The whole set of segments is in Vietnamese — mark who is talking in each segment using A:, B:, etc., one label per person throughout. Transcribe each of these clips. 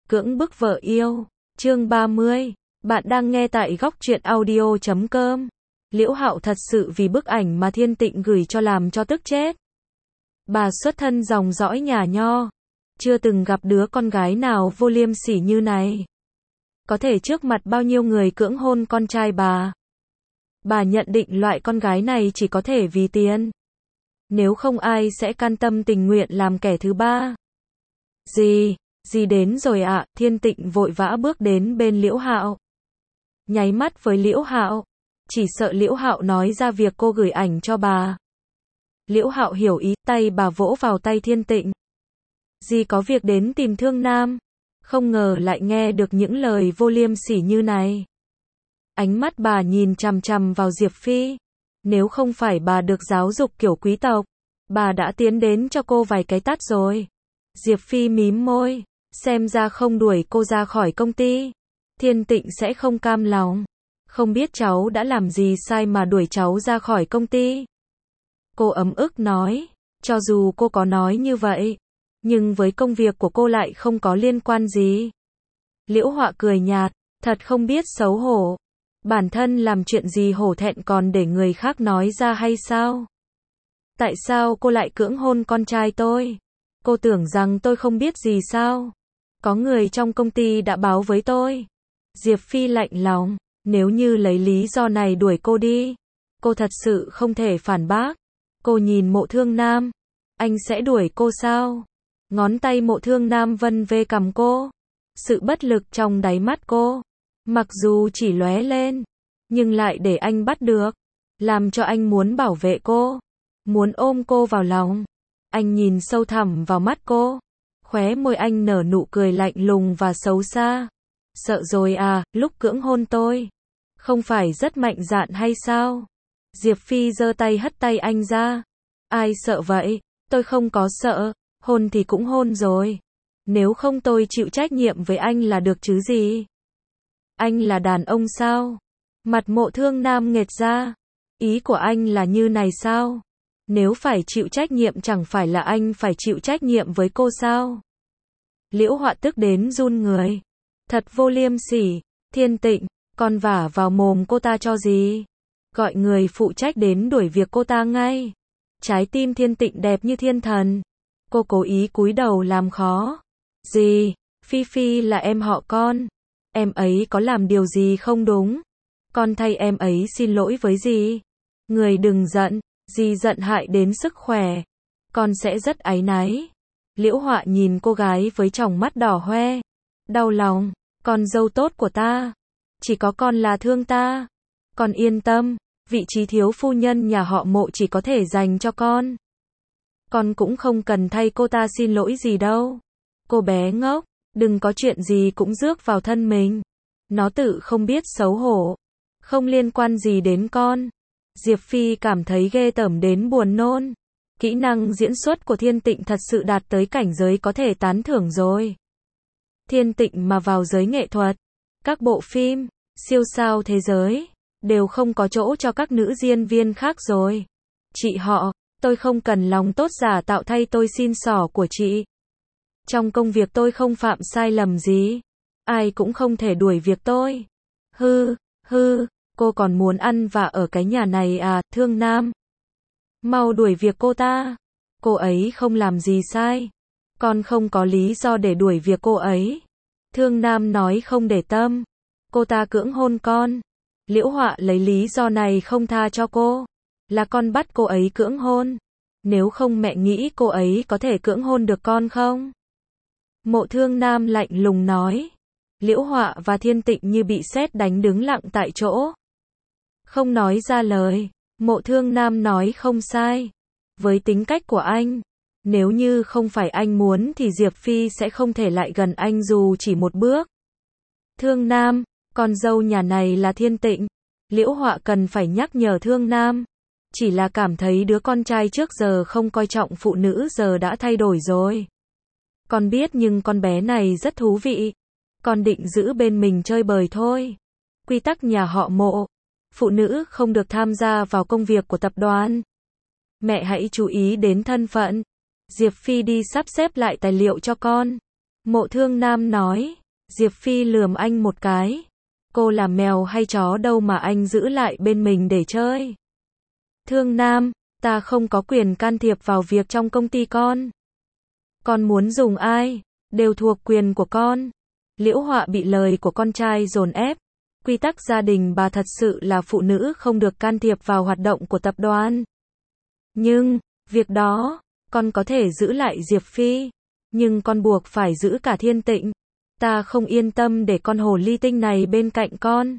A: Cưỡng bức vợ yêu. Chương 30. Bạn đang nghe tại góc truyện audio.com. Liễu Hạo thật sự vì bức ảnh mà Thiên Tịnh gửi cho làm cho tức chết. Bà xuất thân dòng dõi nhà Nho, chưa từng gặp đứa con gái nào vô liêm sỉ như này. Có thể trước mặt bao nhiêu người cưỡng hôn con trai bà. Bà nhận định loại con gái này chỉ có thể vì tiền. Nếu không ai sẽ can tâm tình nguyện làm kẻ thứ ba. Gì đến rồi ạ? Thiên Tịnh vội vã bước đến bên Liễu Hạo. Nháy mắt với Liễu Hạo, chỉ sợ Liễu Hạo nói ra việc cô gửi ảnh cho bà. Liễu Hạo hiểu ý, tay bà vỗ vào tay Thiên Tịnh. Dì có việc đến tìm Thương Nam, không ngờ lại nghe được những lời vô liêm sỉ như này. Ánh mắt bà nhìn chằm chằm vào Diệp Phi. Nếu không phải bà được giáo dục kiểu quý tộc, bà đã tiến đến cho cô vài cái tát rồi. Diệp Phi mím môi, xem ra không đuổi cô ra khỏi công ty, Thiên Tịnh sẽ không cam lòng. Không biết cháu đã làm gì sai mà đuổi cháu ra khỏi công ty. Cô ấm ức nói, cho dù cô có nói như vậy, nhưng với công việc của cô lại không có liên quan gì. Liễu Họa cười nhạt, thật không biết xấu hổ. Bản thân làm chuyện gì hổ thẹn còn để người khác nói ra hay sao? Tại sao cô lại cưỡng hôn con trai tôi? Cô tưởng rằng tôi không biết gì sao? Có người trong công ty đã báo với tôi. Diệp Phi lạnh lòng, nếu như lấy lý do này đuổi cô đi, cô thật sự không thể phản bác. Cô nhìn Mộ Thương Nam, anh sẽ đuổi cô sao? Ngón tay Mộ Thương Nam vân về cằm cô. Sự bất lực trong đáy mắt cô, mặc dù chỉ lóe lên, nhưng lại để anh bắt được, làm cho anh muốn bảo vệ cô, muốn ôm cô vào lòng. Anh nhìn sâu thẳm vào mắt cô, khóe môi anh nở nụ cười lạnh lùng và xấu xa. Sợ rồi à, lúc cưỡng hôn tôi, không phải rất mạnh dạn hay sao? Diệp Phi giơ tay hất tay anh ra. Ai sợ vậy? Tôi không có sợ, hôn thì cũng hôn rồi. Nếu không tôi chịu trách nhiệm với anh là được chứ gì? Anh là đàn ông sao? Mặt Mộ Thương Nam nghệt ra. Ý của anh là như này sao? Nếu phải chịu trách nhiệm chẳng phải là anh phải chịu trách nhiệm với cô sao? Liễu Họa tức đến run người. Thật vô liêm sỉ. Thiên Tịnh, con vả vào mồm cô ta cho gì? Gọi người phụ trách đến đuổi việc cô ta ngay. Trái tim Thiên Tịnh đẹp như thiên thần. Cô cố ý cúi đầu làm khó. Dì, Phi Phi là em họ con. Em ấy có làm điều gì không đúng? Con thay em ấy xin lỗi với dì. Người đừng giận, dì giận hại đến sức khỏe. Con sẽ rất áy náy. Liễu Họa nhìn cô gái với tròng mắt đỏ hoe. Đau lòng, con dâu tốt của ta. Chỉ có con là thương ta. Con yên tâm, vị trí thiếu phu nhân nhà họ Mộ chỉ có thể dành cho con. Con cũng không cần thay cô ta xin lỗi gì đâu. Cô bé ngốc, đừng có chuyện gì cũng rước vào thân mình. Nó tự không biết xấu hổ. Không liên quan gì đến con. Diệp Phi cảm thấy ghê tởm đến buồn nôn. Kỹ năng diễn xuất của Thiên Tịnh thật sự đạt tới cảnh giới có thể tán thưởng rồi. Thiên Tịnh mà vào giới nghệ thuật, các bộ phim, siêu sao thế giới, đều không có chỗ cho các nữ diễn viên khác rồi. Chị họ, tôi không cần lòng tốt giả tạo thay tôi xin xỏ của chị. Trong công việc tôi không phạm sai lầm gì. Ai cũng không thể đuổi việc tôi. Hư, cô còn muốn ăn và ở cái nhà này à, Thương Nam? Mau đuổi việc cô ta. Cô ấy không làm gì sai. Con không có lý do để đuổi việc cô ấy. Thương Nam nói không để tâm. Cô ta cưỡng hôn con. Liễu Họa lấy lý do này không tha cho cô. Là con bắt cô ấy cưỡng hôn. Nếu không mẹ nghĩ cô ấy có thể cưỡng hôn được con không? Mộ Thương Nam lạnh lùng nói. Liễu Họa và Thiên Tịnh như bị sét đánh đứng lặng tại chỗ. Không nói ra lời. Mộ Thương Nam nói không sai. Với tính cách của anh, nếu như không phải anh muốn thì Diệp Phi sẽ không thể lại gần anh dù chỉ một bước. Thương Nam, con dâu nhà này là Thiên Tịnh. Liễu Họa cần phải nhắc nhở Thương Nam. Chỉ là cảm thấy đứa con trai trước giờ không coi trọng phụ nữ giờ đã thay đổi rồi. Con biết nhưng con bé này rất thú vị. Con định giữ bên mình chơi bời thôi. Quy tắc nhà họ Mộ, phụ nữ không được tham gia vào công việc của tập đoàn. Mẹ hãy chú ý đến thân phận. Diệp Phi đi sắp xếp lại tài liệu cho con. Mộ Thương Nam nói. Diệp Phi lườm anh một cái. Cô là mèo hay chó đâu mà anh giữ lại bên mình để chơi. Thương Nam, ta không có quyền can thiệp vào việc trong công ty con. Con muốn dùng ai, đều thuộc quyền của con. Liễu Họa bị lời của con trai dồn ép. Quy tắc gia đình bà thật sự là phụ nữ không được can thiệp vào hoạt động của tập đoàn. Nhưng, việc đó, con có thể giữ lại Diệp Phi. Nhưng con buộc phải giữ cả Thiên Tịnh. Ta không yên tâm để con hồ ly tinh này bên cạnh con.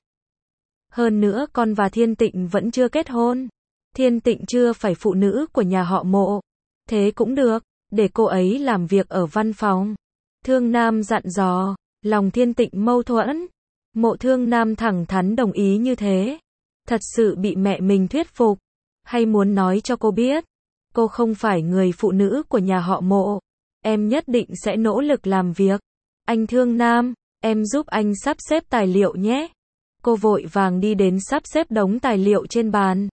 A: Hơn nữa con và Thiên Tịnh vẫn chưa kết hôn. Thiên Tịnh chưa phải phụ nữ của nhà họ Mộ. Thế cũng được, để cô ấy làm việc ở văn phòng. Thương Nam dặn dò, lòng Thiên Tịnh mâu thuẫn. Mộ Thương Nam thẳng thắn đồng ý như thế. Thật sự bị mẹ mình thuyết phục. Hay muốn nói cho cô biết, cô không phải người phụ nữ của nhà họ Mộ. Em nhất định sẽ nỗ lực làm việc. Anh Thương Nam, em giúp anh sắp xếp tài liệu nhé. Cô vội vàng đi đến sắp xếp đống tài liệu trên bàn.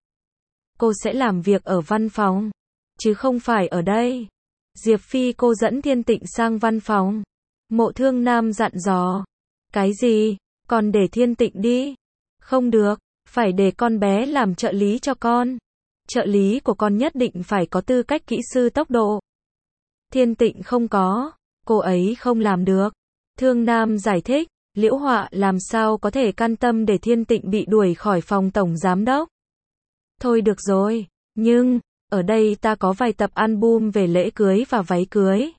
A: Cô sẽ làm việc ở văn phòng, chứ không phải ở đây. Diệp Phi cô dẫn Thiên Tịnh sang văn phòng. Mộ Thương Nam dặn dò. Cái gì? Còn để Thiên Tịnh đi? Không được, phải để con bé làm trợ lý cho con. Trợ lý của con nhất định phải có tư cách kỹ sư tốc độ. Thiên Tịnh không có, cô ấy không làm được. Thương Nam giải thích, Liễu Họa làm sao có thể can tâm để Thiên Tịnh bị đuổi khỏi phòng tổng giám đốc. Thôi được rồi, nhưng, ở đây ta có vài tập album về lễ cưới và váy cưới.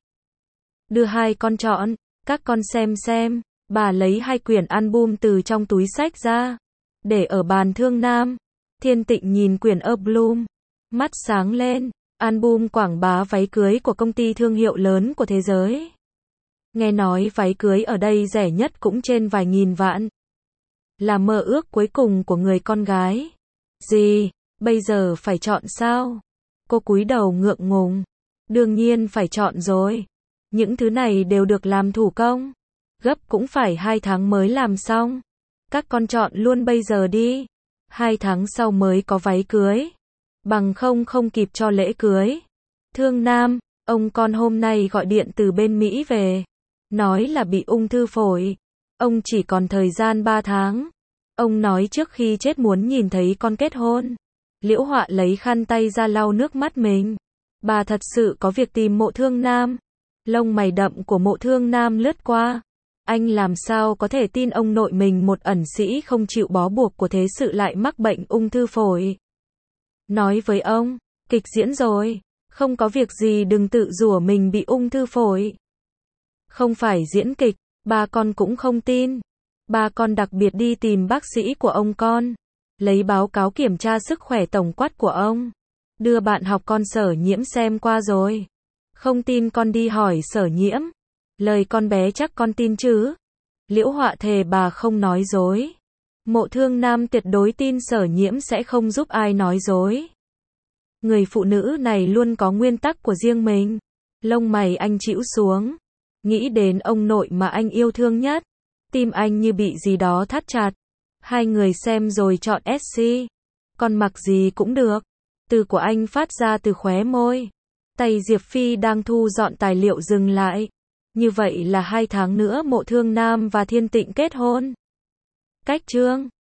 A: Đưa hai con chọn, các con xem. Bà lấy hai quyển album từ trong túi xách ra, để ở bàn Thương Nam. Thiên Tịnh nhìn quyển album, mắt sáng lên, album quảng bá váy cưới của công ty thương hiệu lớn của thế giới. Nghe nói váy cưới ở đây rẻ nhất cũng trên vài nghìn vạn. Là mơ ước cuối cùng của người con gái. Gì, bây giờ phải chọn sao? Cô cúi đầu ngượng ngùng. Đương nhiên phải chọn rồi. Những thứ này đều được làm thủ công. Gấp cũng phải 2 tháng mới làm xong. Các con chọn luôn bây giờ đi. 2 tháng sau mới có váy cưới. Bằng không kịp cho lễ cưới. Thương Nam, ông con hôm nay gọi điện từ bên Mỹ về. Nói là bị ung thư phổi. Ông chỉ còn thời gian 3 tháng. Ông nói trước khi chết muốn nhìn thấy con kết hôn. Liễu Họa lấy khăn tay ra lau nước mắt mình. Bà thật sự có việc tìm Mộ Thương Nam. Lông mày đậm của Mộ Thương Nam lướt qua. Anh làm sao có thể tin ông nội mình, một ẩn sĩ không chịu bó buộc của thế sự, lại mắc bệnh ung thư phổi. Nói với ông, kịch diễn rồi, không có việc gì đừng tự rủa mình bị ung thư phổi. Không phải diễn kịch, ba con cũng không tin. Ba con đặc biệt đi tìm bác sĩ của ông con, lấy báo cáo kiểm tra sức khỏe tổng quát của ông. Đưa bạn học con Sở Nhiễm xem qua rồi. Không tin con đi hỏi Sở Nhiễm. Lời con bé chắc con tin chứ. Liễu Họa thề bà không nói dối. Mộ Thương Nam tuyệt đối tin Sở Nhiễm sẽ không giúp ai nói dối. Người phụ nữ này luôn có nguyên tắc của riêng mình. Lông mày anh chĩu xuống. Nghĩ đến ông nội mà anh yêu thương nhất. Tim anh như bị gì đó thắt chặt. Hai người xem rồi chọn SC. Con mặc gì cũng được. Từ của anh phát ra từ khóe môi. Tay Diệp Phi đang thu dọn tài liệu dừng lại. Như vậy là 2 tháng nữa Mộ Thương Nam và Thiên Tịnh kết hôn. Cách chương